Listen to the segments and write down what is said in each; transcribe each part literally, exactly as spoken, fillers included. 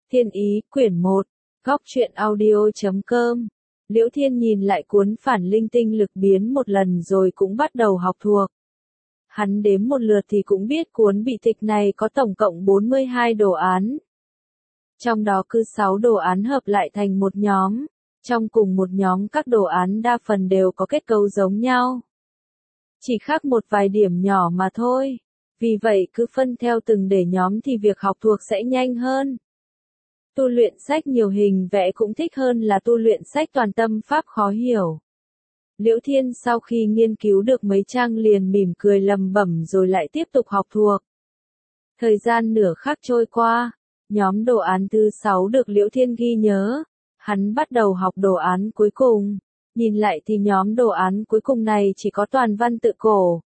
Thiên ý, quyển một, góc truyện audio chấm com. Liễu Thiên nhìn lại cuốn phản linh tinh lực biến một lần rồi cũng bắt đầu học thuộc. Hắn đếm một lượt thì cũng biết cuốn bị tịch này có tổng cộng bốn mươi hai đồ án. Trong đó cứ sáu đồ án hợp lại thành một nhóm. Trong cùng một nhóm các đồ án đa phần đều có kết cấu giống nhau. Chỉ khác một vài điểm nhỏ mà thôi. Vì vậy cứ phân theo từng để nhóm thì việc học thuộc sẽ nhanh hơn. Tu luyện sách nhiều hình vẽ cũng thích hơn là tu luyện sách toàn tâm pháp khó hiểu. Liễu Thiên sau khi nghiên cứu được mấy trang liền mỉm cười lầm bẩm rồi lại tiếp tục học thuộc. Thời gian nửa khắc trôi qua, nhóm đồ án thứ sáu được Liễu Thiên ghi nhớ. Hắn bắt đầu học đồ án cuối cùng. Nhìn lại thì nhóm đồ án cuối cùng này chỉ có toàn văn tự cổ.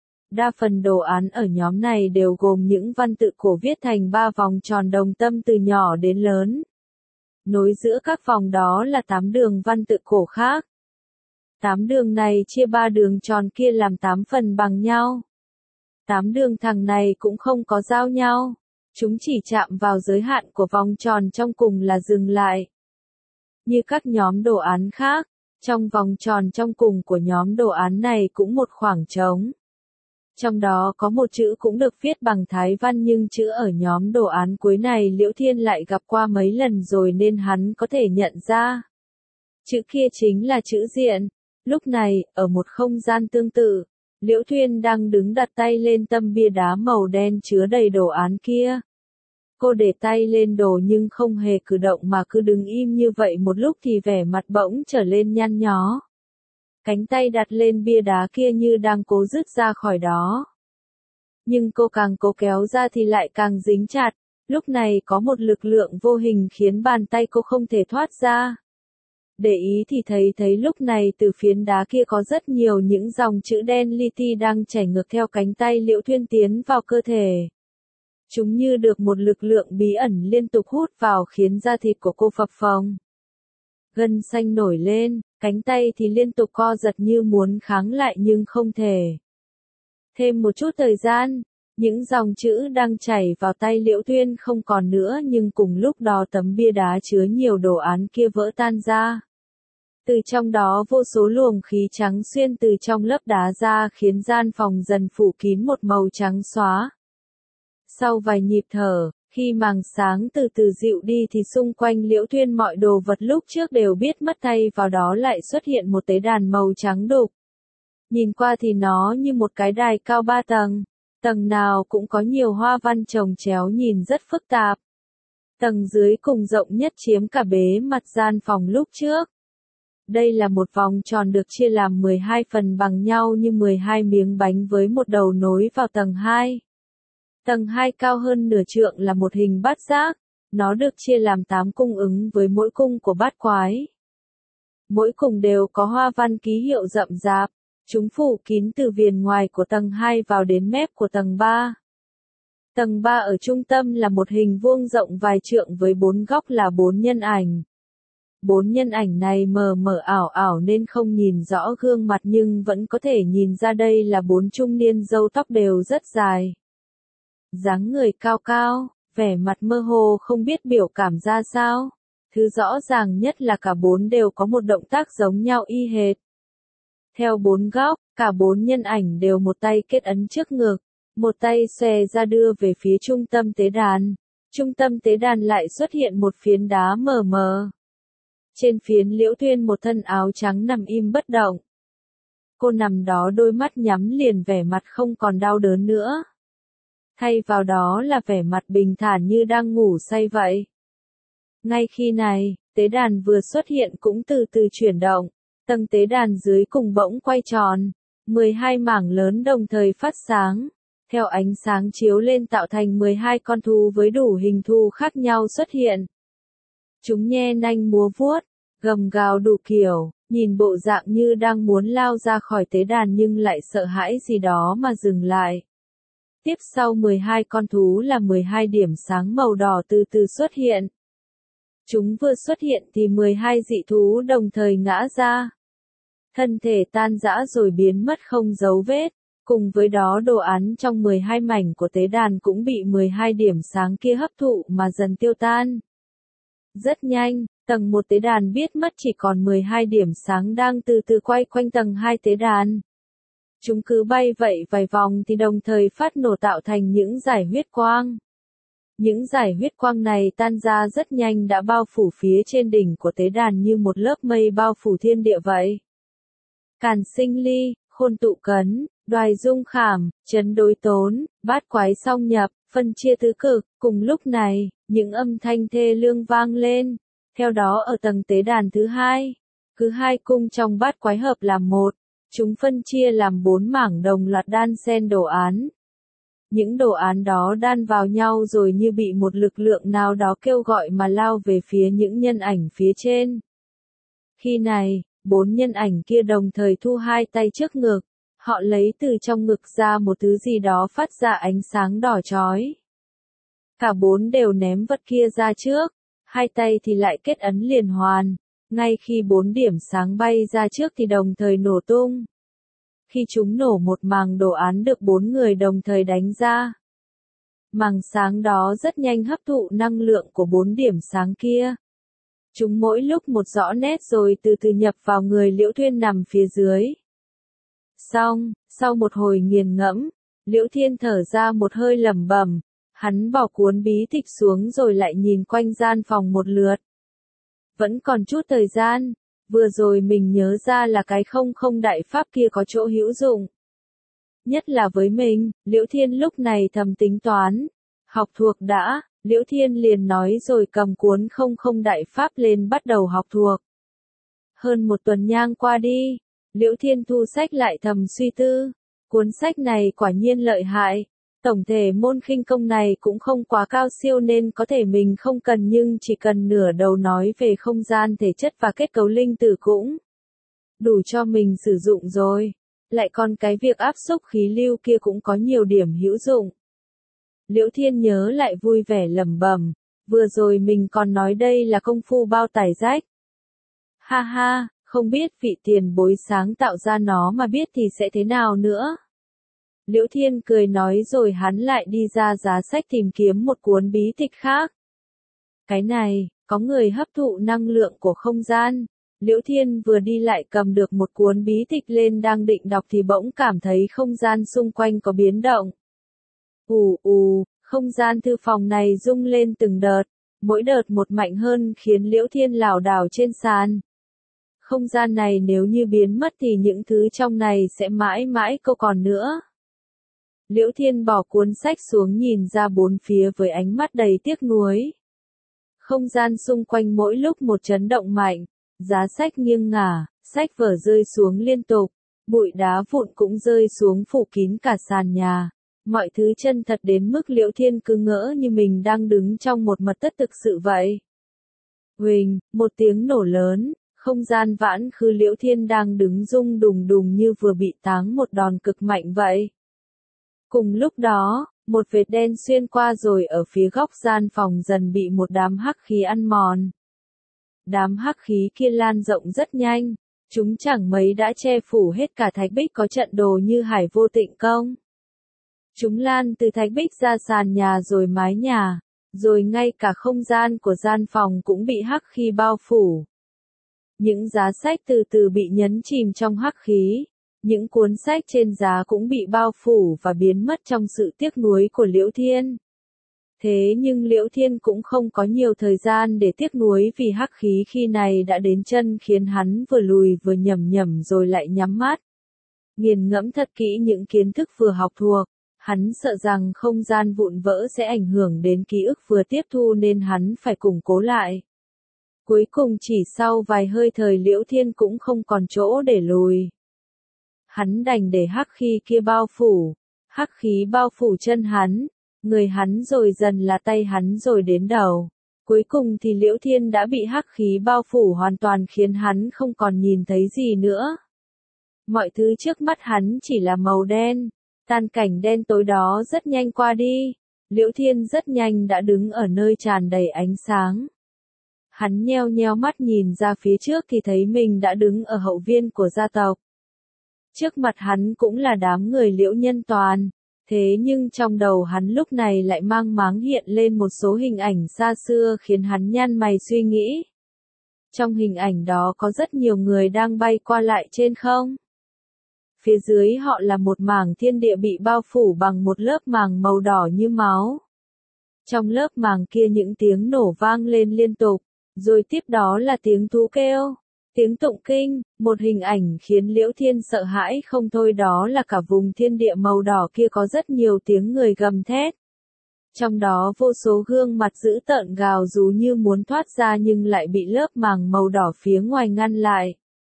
Đa phần đồ án ở nhóm này đều gồm những văn tự cổ viết thành ba vòng tròn đồng tâm từ nhỏ đến lớn. Nối giữa các vòng đó là tám đường văn tự cổ khác. Tám đường này chia ba đường tròn kia làm tám phần bằng nhau. Tám đường thẳng này cũng không có giao nhau. Chúng chỉ chạm vào giới hạn của vòng tròn trong cùng là dừng lại. Như các nhóm đồ án khác, trong vòng tròn trong cùng của nhóm đồ án này cũng một khoảng trống. Trong đó có một chữ cũng được viết bằng Thái văn nhưng chữ ở nhóm đồ án cuối này Liễu Thiên lại gặp qua mấy lần rồi nên hắn có thể nhận ra. Chữ kia chính là chữ diện. Lúc này, ở một không gian tương tự, Liễu Thiên đang đứng đặt tay lên tấm bia đá màu đen chứa đầy đồ án kia. Cô để tay lên đồ nhưng không hề cử động mà cứ đứng im như vậy một lúc thì vẻ mặt bỗng trở lên nhăn nhó. Cánh tay đặt lên bia đá kia như đang cố rứt ra khỏi đó. Nhưng cô càng cố kéo ra thì lại càng dính chặt, lúc này có một lực lượng vô hình khiến bàn tay cô không thể thoát ra. Để ý thì thấy thấy lúc này từ phiến đá kia có rất nhiều những dòng chữ đen li ti đang chảy ngược theo cánh tay Liễu Thiên tiến vào cơ thể. Chúng như được một lực lượng bí ẩn liên tục hút vào khiến da thịt của cô phập phồng. Gân xanh nổi lên, cánh tay thì liên tục co giật như muốn kháng lại nhưng không thể. Thêm một chút thời gian, những dòng chữ đang chảy vào tay Liễu Thiên không còn nữa nhưng cùng lúc đó tấm bia đá chứa nhiều đồ án kia vỡ tan ra. Từ trong đó vô số luồng khí trắng xuyên từ trong lớp đá ra khiến gian phòng dần phủ kín một màu trắng xóa. Sau vài nhịp thở, khi màng sáng từ từ dịu đi thì xung quanh Liễu Thiên mọi đồ vật lúc trước đều biết mất thay vào đó lại xuất hiện một tế đàn màu trắng đục. Nhìn qua thì nó như một cái đài cao ba tầng, tầng nào cũng có nhiều hoa văn chồng chéo nhìn rất phức tạp. Tầng dưới cùng rộng nhất chiếm cả bề mặt gian phòng lúc trước. Đây là một vòng tròn được chia làm mười hai phần bằng nhau như mười hai miếng bánh với một đầu nối vào tầng hai. Tầng hai cao hơn nửa trượng là một hình bát giác, nó được chia làm tám cung ứng với mỗi cung của bát quái. Mỗi cung đều có hoa văn ký hiệu rậm rạp, chúng phủ kín từ viền ngoài của tầng hai vào đến mép của tầng ba. Tầng ba ở trung tâm là một hình vuông rộng vài trượng với bốn góc là bốn nhân ảnh. Bốn nhân ảnh này mờ mờ ảo ảo nên không nhìn rõ gương mặt nhưng vẫn có thể nhìn ra đây là bốn trung niên râu tóc đều rất dài. Dáng người cao cao, vẻ mặt mơ hồ không biết biểu cảm ra sao. Thứ rõ ràng nhất là cả bốn đều có một động tác giống nhau y hệt. Theo bốn góc, cả bốn nhân ảnh đều một tay kết ấn trước ngực, một tay xòe ra đưa về phía trung tâm tế đàn. Trung tâm tế đàn lại xuất hiện một phiến đá mờ mờ. Trên phiến Liễu Thiên một thân áo trắng nằm im bất động. Cô nằm đó đôi mắt nhắm liền vẻ mặt không còn đau đớn nữa. Thay vào đó là vẻ mặt bình thản như đang ngủ say vậy. Ngay khi này, tế đàn vừa xuất hiện cũng từ từ chuyển động, tầng tế đàn dưới cùng bỗng quay tròn, mười hai mảng lớn đồng thời phát sáng, theo ánh sáng chiếu lên tạo thành mười hai con thú với đủ hình thù khác nhau xuất hiện. Chúng nhe nanh múa vuốt, gầm gào đủ kiểu, nhìn bộ dạng như đang muốn lao ra khỏi tế đàn nhưng lại sợ hãi gì đó mà dừng lại. Tiếp sau mười hai con thú là mười hai điểm sáng màu đỏ từ từ xuất hiện. Chúng vừa xuất hiện thì mười hai dị thú đồng thời ngã ra. Thân thể tan rã rồi biến mất không dấu vết, cùng với đó đồ án trong mười hai mảnh của tế đàn cũng bị mười hai điểm sáng kia hấp thụ mà dần tiêu tan. Rất nhanh, tầng một tế đàn biết mất chỉ còn mười hai điểm sáng đang từ từ quay quanh tầng hai tế đàn. Chúng cứ bay vậy vài vòng thì đồng thời phát nổ tạo thành những dải huyết quang. Những dải huyết quang này tan ra rất nhanh đã bao phủ phía trên đỉnh của tế đàn như một lớp mây bao phủ thiên địa vậy. Càn Sinh Ly, Khôn Tụ Cấn, Đoài Dung Khảm, Trấn Đối Tốn, Bát Quái Song Nhập, phân chia tứ cực, cùng lúc này, những âm thanh thê lương vang lên. Theo đó ở tầng tế đàn thứ hai, cứ hai cung trong bát quái hợp làm một, chúng phân chia làm bốn mảng đồng loạt đan xen đồ án. Những đồ án đó đan vào nhau rồi như bị một lực lượng nào đó kêu gọi mà lao về phía những nhân ảnh phía trên. Khi này, bốn nhân ảnh kia đồng thời thu hai tay trước ngực, họ lấy từ trong ngực ra một thứ gì đó phát ra ánh sáng đỏ chói. Cả bốn đều ném vật kia ra trước, hai tay thì lại kết ấn liền hoàn, ngay khi bốn điểm sáng bay ra trước thì đồng thời nổ tung. Khi chúng nổ một màng đồ án được bốn người đồng thời đánh ra. Màng sáng đó rất nhanh hấp thụ năng lượng của bốn điểm sáng kia. Chúng mỗi lúc một rõ nét rồi từ từ nhập vào người Liễu Thuyên nằm phía dưới. Xong, sau một hồi nghiền ngẫm, Liễu Thiên thở ra một hơi lẩm bẩm, hắn bỏ cuốn bí tịch xuống rồi lại nhìn quanh gian phòng một lượt. Vẫn còn chút thời gian, vừa rồi mình nhớ ra là cái không không đại pháp kia có chỗ hữu dụng. Nhất là với mình, Liễu Thiên lúc này thầm tính toán, học thuộc đã, Liễu Thiên liền nói rồi cầm cuốn không không đại pháp lên bắt đầu học thuộc. Hơn một tuần nhang qua đi, Liễu Thiên thu sách lại thầm suy tư, cuốn sách này quả nhiên lợi hại. Tổng thể môn khinh công này cũng không quá cao siêu nên có thể mình không cần nhưng chỉ cần nửa đầu nói về không gian thể chất và kết cấu linh tử cũng đủ cho mình sử dụng rồi. Lại còn cái việc áp xúc khí lưu kia cũng có nhiều điểm hữu dụng. Liễu Thiên nhớ lại vui vẻ lẩm bẩm, vừa rồi mình còn nói đây là công phu bao tải rách. Ha ha, không biết vị tiền bối sáng tạo ra nó mà biết thì sẽ thế nào nữa. Liễu Thiên cười nói rồi hắn lại đi ra giá sách tìm kiếm một cuốn bí tịch khác. Cái này, có người hấp thụ năng lượng của không gian. Liễu Thiên vừa đi lại cầm được một cuốn bí tịch lên đang định đọc thì bỗng cảm thấy không gian xung quanh có biến động. Ù ù, không gian thư phòng này rung lên từng đợt, mỗi đợt một mạnh hơn khiến Liễu Thiên lảo đảo trên sàn. Không gian này nếu như biến mất thì những thứ trong này sẽ mãi mãi không còn nữa. Liễu Thiên bỏ cuốn sách xuống nhìn ra bốn phía với ánh mắt đầy tiếc nuối. Không gian xung quanh mỗi lúc một chấn động mạnh, giá sách nghiêng ngả, sách vở rơi xuống liên tục, bụi đá vụn cũng rơi xuống phủ kín cả sàn nhà. Mọi thứ chân thật đến mức Liễu Thiên cứ ngỡ như mình đang đứng trong một mật thất thực sự vậy. Huỳnh, một tiếng nổ lớn, không gian vãn khư Liễu Thiên đang đứng rung đùng đùng như vừa bị táng một đòn cực mạnh vậy. Cùng lúc đó, một vệt đen xuyên qua rồi ở phía góc gian phòng dần bị một đám hắc khí ăn mòn. Đám hắc khí kia lan rộng rất nhanh, chúng chẳng mấy đã che phủ hết cả thạch bích có trận đồ như Hải Vô Tịnh Công. Chúng lan từ thạch bích ra sàn nhà rồi mái nhà, rồi ngay cả không gian của gian phòng cũng bị hắc khí bao phủ. Những giá sách từ từ bị nhấn chìm trong hắc khí. Những cuốn sách trên giá cũng bị bao phủ và biến mất trong sự tiếc nuối của Liễu Thiên. Thế nhưng Liễu Thiên cũng không có nhiều thời gian để tiếc nuối vì hắc khí khi này đã đến chân khiến hắn vừa lùi vừa nhẩm nhẩm rồi lại nhắm mắt. Nghiền ngẫm thật kỹ những kiến thức vừa học thuộc, hắn sợ rằng không gian vụn vỡ sẽ ảnh hưởng đến ký ức vừa tiếp thu nên hắn phải củng cố lại. Cuối cùng chỉ sau vài hơi thời Liễu Thiên cũng không còn chỗ để lùi. Hắn đành để hắc khí kia bao phủ, hắc khí bao phủ chân hắn, người hắn rồi dần là tay hắn rồi đến đầu. Cuối cùng thì Liễu Thiên đã bị hắc khí bao phủ hoàn toàn khiến hắn không còn nhìn thấy gì nữa. Mọi thứ trước mắt hắn chỉ là màu đen, tan cảnh đen tối đó rất nhanh qua đi, Liễu Thiên rất nhanh đã đứng ở nơi tràn đầy ánh sáng. Hắn nheo nheo mắt nhìn ra phía trước thì thấy mình đã đứng ở hậu viên của gia tộc. Trước mặt hắn cũng là đám người Liễu Nhân Toàn, Thế nhưng trong đầu hắn lúc này lại mang máng hiện lên một số hình ảnh xa xưa khiến hắn nhăn mày suy nghĩ. Trong hình ảnh đó có rất nhiều người đang bay qua lại trên không. Phía dưới họ là một mảng thiên địa bị bao phủ bằng một lớp màng màu đỏ như máu. Trong lớp màng kia những tiếng nổ vang lên liên tục, rồi tiếp đó là tiếng thú kêu, tiếng tụng kinh, một hình ảnh khiến Liễu Thiên sợ hãi không thôi, đó là cả vùng thiên địa màu đỏ kia có rất nhiều tiếng người gầm thét. Trong đó vô số gương mặt dữ tợn gào rú như muốn thoát ra nhưng lại bị lớp màng màu đỏ phía ngoài ngăn lại.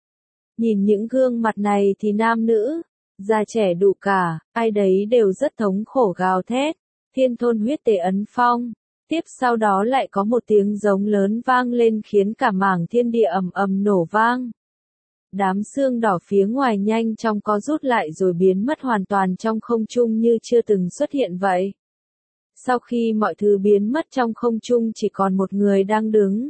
Nhìn những gương mặt này thì nam nữ, già trẻ đủ cả, ai đấy đều rất thống khổ gào thét, thiên thôn huyết tề ấn phong. Tiếp sau đó lại có một tiếng giống lớn vang lên khiến cả mảng thiên địa ầm ầm nổ vang. Đám xương đỏ phía ngoài nhanh chóng co rút lại rồi biến mất hoàn toàn trong không trung như chưa từng xuất hiện vậy. Sau khi mọi thứ biến mất trong không trung chỉ còn một người đang đứng.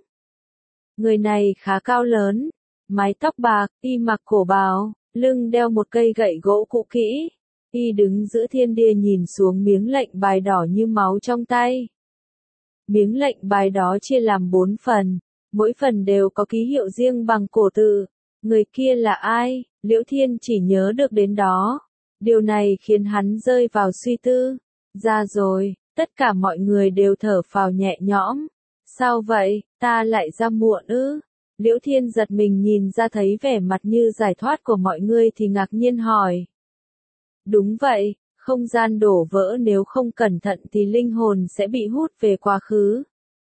Người này khá cao lớn, mái tóc bạc, y mặc cổ bào, lưng đeo một cây gậy gỗ cũ kỹ. Y đứng giữa thiên địa nhìn xuống miếng lệnh bài đỏ như máu trong tay. Miếng lệnh bài đó chia làm bốn phần, mỗi phần đều có ký hiệu riêng bằng cổ tự. Người kia là ai? Liễu Thiên chỉ nhớ được đến đó. Điều này khiến hắn rơi vào suy tư. Ra rồi, tất cả mọi người đều thở phào nhẹ nhõm. Sao vậy, ta lại ra muộn ư? Liễu Thiên giật mình nhìn ra thấy vẻ mặt như giải thoát của mọi người thì ngạc nhiên hỏi. Đúng vậy, không gian đổ vỡ, nếu không cẩn thận thì linh hồn sẽ bị hút về quá khứ.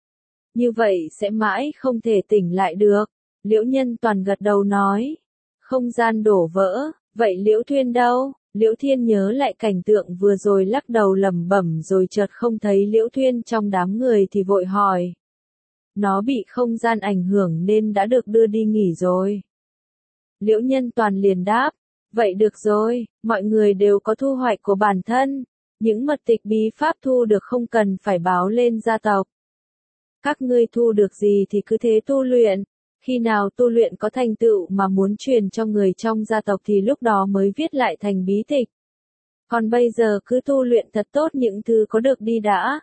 Như vậy sẽ mãi không thể tỉnh lại được. Liễu Nhân Toàn gật đầu nói. Không gian đổ vỡ, vậy Liễu Thuyên đâu? Liễu Thiên nhớ lại cảnh tượng vừa rồi lắc đầu lẩm bẩm rồi chợt không thấy Liễu Thuyên trong đám người thì vội hỏi. Nó bị không gian ảnh hưởng nên đã được đưa đi nghỉ rồi. Liễu Nhân Toàn liền đáp. Vậy được rồi, mọi người đều có thu hoạch của bản thân. Những mật tịch bí pháp thu được không cần phải báo lên gia tộc. Các ngươi thu được gì thì cứ thế tu luyện. Khi nào tu luyện có thành tựu mà muốn truyền cho người trong gia tộc thì lúc đó mới viết lại thành bí tịch. Còn bây giờ cứ tu luyện thật tốt những thứ có được đi đã.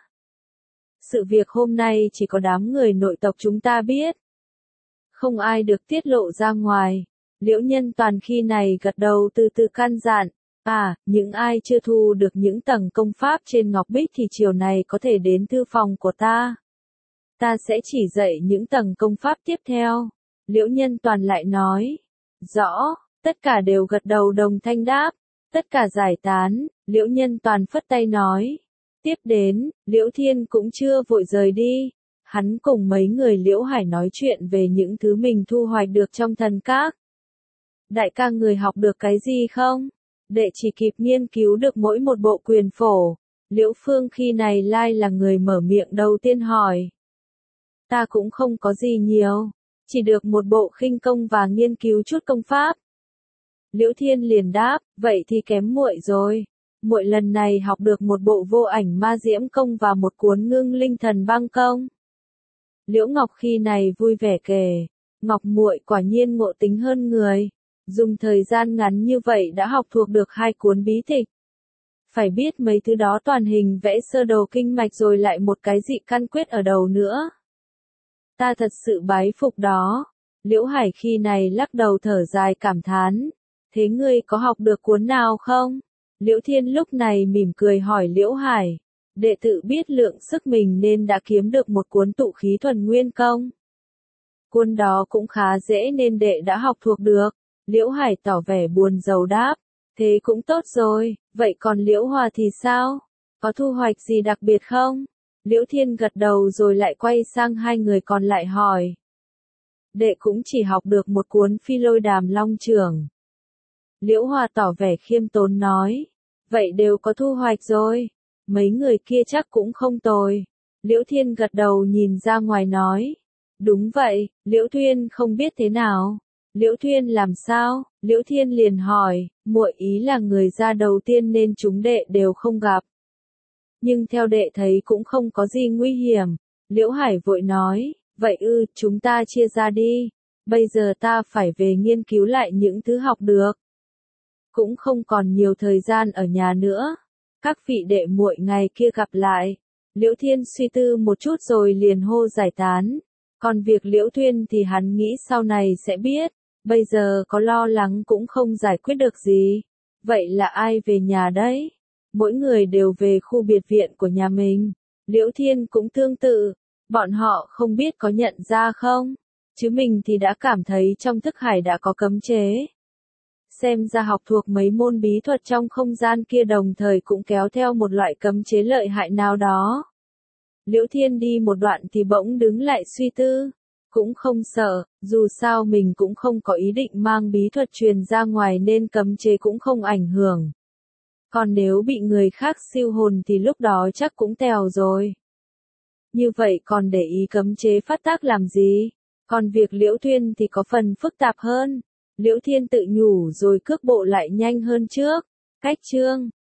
Sự việc hôm nay chỉ có đám người nội tộc chúng ta biết. Không ai được tiết lộ ra ngoài. Liễu Nhân Toàn khi này gật đầu từ từ căn dặn. À, những ai chưa thu được những tầng công pháp trên Ngọc Bích thì chiều này có thể đến thư phòng của ta. Ta sẽ chỉ dạy những tầng công pháp tiếp theo. Liễu Nhân Toàn lại nói. Rõ, tất cả đều gật đầu đồng thanh đáp. Tất cả giải tán, Liễu Nhân Toàn phất tay nói. Tiếp đến, Liễu Thiên cũng chưa vội rời đi. Hắn cùng mấy người Liễu Hải nói chuyện về những thứ mình thu hoạch được trong thần các. Đại ca, người học được cái gì không? Đệ chỉ kịp nghiên cứu được mỗi một bộ quyền phổ. Liễu Phương khi này lai là người mở miệng đầu tiên hỏi. Ta cũng không có gì nhiều, chỉ được một bộ khinh công và nghiên cứu chút công pháp. Liễu Thiên liền đáp, vậy thì kém muội rồi. Muội lần này học được một bộ vô ảnh ma diễm công và một cuốn ngưng linh thần băng công. Liễu Ngọc khi này vui vẻ kể, Ngọc muội quả nhiên ngộ tính hơn người. Dùng thời gian ngắn như vậy đã học thuộc được hai cuốn bí tịch. Phải biết mấy thứ đó toàn hình vẽ sơ đồ kinh mạch rồi lại một cái dị căn quyết ở đầu nữa. Ta thật sự bái phục đó. Liễu Hải khi này lắc đầu thở dài cảm thán. Thế ngươi có học được cuốn nào không? Liễu Thiên lúc này mỉm cười hỏi Liễu Hải. Đệ tử biết lượng sức mình nên đã kiếm được một cuốn tụ khí thuần nguyên công. Cuốn đó cũng khá dễ nên đệ đã học thuộc được. Liễu Hải tỏ vẻ buồn rầu đáp. Thế cũng tốt rồi, vậy còn Liễu Hòa thì sao? Có thu hoạch gì đặc biệt không? Liễu Thiên gật đầu rồi lại quay sang hai người còn lại hỏi. Đệ cũng chỉ học được một cuốn Phi Lôi Đàm Long Trưởng. Liễu Hòa tỏ vẻ khiêm tốn nói. Vậy đều có thu hoạch rồi. Mấy người kia chắc cũng không tồi. Liễu Thiên gật đầu nhìn ra ngoài nói. Đúng vậy, Liễu Thuyên không biết thế nào. Liễu Thuyên làm sao? Liễu Thiên liền hỏi, muội ý là người ra đầu tiên nên chúng đệ đều không gặp. Nhưng theo đệ thấy cũng không có gì nguy hiểm. Liễu Hải vội nói, vậy ư, chúng ta chia ra đi. Bây giờ ta phải về nghiên cứu lại những thứ học được. Cũng không còn nhiều thời gian ở nhà nữa. Các vị đệ muội ngày kia gặp lại. Liễu Thiên suy tư một chút rồi liền hô giải tán. Còn việc Liễu Thuyên thì hắn nghĩ sau này sẽ biết, bây giờ có lo lắng cũng không giải quyết được gì. Vậy là ai về nhà đấy? Mỗi người đều về khu biệt viện của nhà mình. Liễu Thiên cũng tương tự, bọn họ không biết có nhận ra không? Chứ mình thì đã cảm thấy trong thức hải đã có cấm chế. Xem ra học thuộc mấy môn bí thuật trong không gian kia đồng thời cũng kéo theo một loại cấm chế lợi hại nào đó. Liễu Thiên đi một đoạn thì bỗng đứng lại suy tư. Cũng không sợ, dù sao mình cũng không có ý định mang bí thuật truyền ra ngoài nên cấm chế cũng không ảnh hưởng. Còn nếu bị người khác siêu hồn thì lúc đó chắc cũng tèo rồi. Như vậy còn để ý cấm chế phát tác làm gì? Còn việc Liễu Thuyên thì có phần phức tạp hơn. Liễu Thiên tự nhủ rồi cước bộ lại nhanh hơn trước. Cách chương